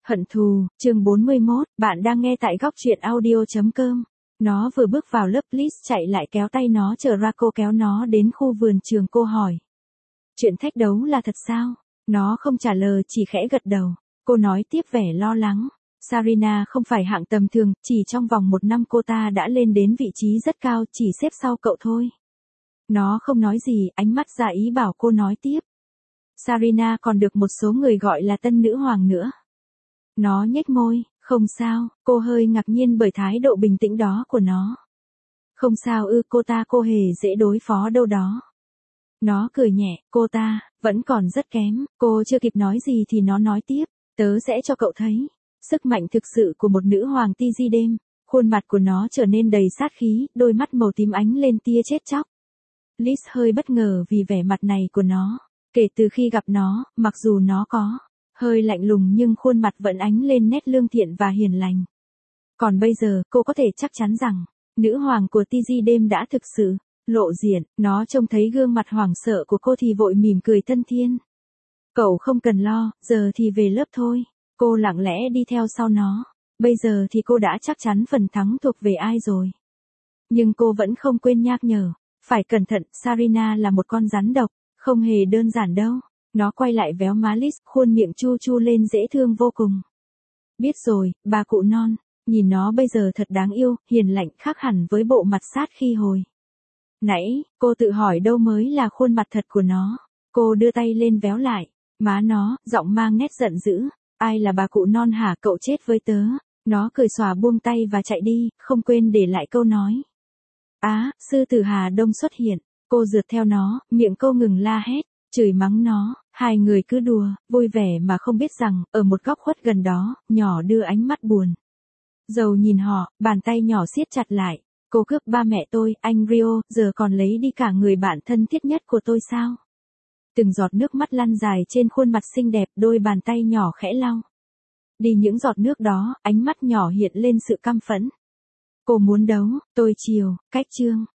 Hận thù, chương 41, bạn đang nghe tại góc truyện audio.com. Nó vừa bước vào lớp, Liz chạy lại kéo tay nó trở ra, cô kéo nó đến khu vườn trường, cô hỏi. Chuyện thách đấu là thật sao? Nó không trả lời, chỉ khẽ gật đầu. Cô nói tiếp vẻ lo lắng. Sarina không phải hạng tầm thường, chỉ trong vòng 1 năm cô ta đã lên đến vị trí rất cao, chỉ xếp sau cậu thôi. Nó không nói gì, ánh mắt ra ý bảo cô nói tiếp. Sarina còn được một số người gọi là tân nữ hoàng nữa. Nó nhếch môi, không sao, cô hơi ngạc nhiên bởi thái độ bình tĩnh đó của nó. Không sao ư, cô hề dễ đối phó đâu đó. Nó cười nhẹ, cô ta, vẫn còn rất kém, cô chưa kịp nói gì thì nó nói tiếp, tớ sẽ cho cậu thấy. Sức mạnh thực sự của một nữ hoàng TG đêm, khuôn mặt của nó trở nên đầy sát khí, đôi mắt màu tím ánh lên tia chết chóc. Liz hơi bất ngờ vì vẻ mặt này của nó, kể từ khi gặp nó, mặc dù nó có hơi lạnh lùng nhưng khuôn mặt vẫn ánh lên nét lương thiện và hiền lành. Còn bây giờ, cô có thể chắc chắn rằng, nữ hoàng của TG đêm đã thực sự lộ diện. Nó trông thấy gương mặt hoảng sợ của cô thì vội mỉm cười thân thiên. Cậu không cần lo, giờ thì về lớp thôi. Cô lặng lẽ đi theo sau nó. Bây giờ thì cô đã chắc chắn phần thắng thuộc về ai rồi. Nhưng cô vẫn không quên nhắc nhở. Phải cẩn thận, Sarina là một con rắn độc, không hề đơn giản đâu. Nó quay lại véo má Liz, khuôn miệng chu chu lên dễ thương vô cùng. Biết rồi, bà cụ non, nhìn nó bây giờ thật đáng yêu, hiền lành, khác hẳn với bộ mặt sát khi hồi nãy. Cô tự hỏi đâu mới là khuôn mặt thật của nó. Cô đưa tay lên véo lại má nó, giọng mang nét giận dữ. Ai là bà cụ non hả, cậu chết với tớ. Nó cười xòa buông tay và chạy đi, không quên để lại câu nói. Sư tử Hà Đông xuất hiện. Cô rượt theo nó, miệng cô ngừng la hét, chửi mắng nó. Hai người cứ đùa, vui vẻ mà không biết rằng, ở một góc khuất gần đó, nhỏ đưa ánh mắt buồn rầu nhìn họ, bàn tay nhỏ siết chặt lại. Cô cướp ba mẹ tôi, anh Rio, giờ còn lấy đi cả người bạn thân thiết nhất của tôi sao? Từng giọt nước mắt lăn dài trên khuôn mặt xinh đẹp, đôi bàn tay nhỏ khẽ lau đi những giọt nước đó, ánh mắt nhỏ hiện lên sự căm phẫn. Cô muốn đấu, tôi chiều, cách chương.